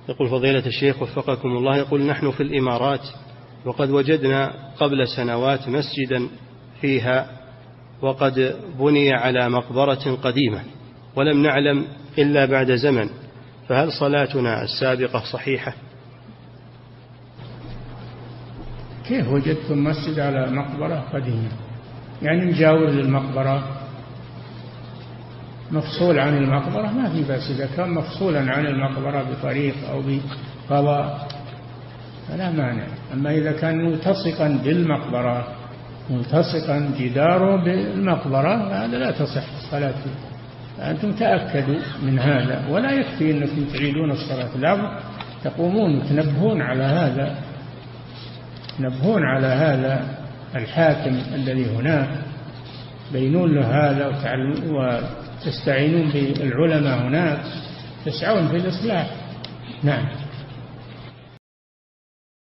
يقول فضيلة الشيخ وفقكم الله، يقول نحن في الإمارات وقد وجدنا قبل سنوات مسجدا فيها وقد بني على مقبرة قديمة ولم نعلم إلا بعد زمن، فهل صلاتنا السابقة صحيحة؟ كيف وجدتم مسجد على مقبرة قديمة؟ يعني مجاور للمقبرة، مفصول عن المقبرة ما في بأس، إذا كان مفصولا عن المقبرة بطريق أو بفضاء فلا مانع. أما إذا كان ملتصقا بالمقبرة، ملتصقا جداره بالمقبرة، هذا لا تصح الصلاة فيه. فأنتم تأكدوا من هذا، ولا يكفي أنكم تعيدون الصلاة، لا تقومون تنبهون على هذا، تنبهون على هذا الحاكم الذي هناك، بينون له هذا وتستعينون بالعلماء هناك، تسعون في الإصلاح. نعم.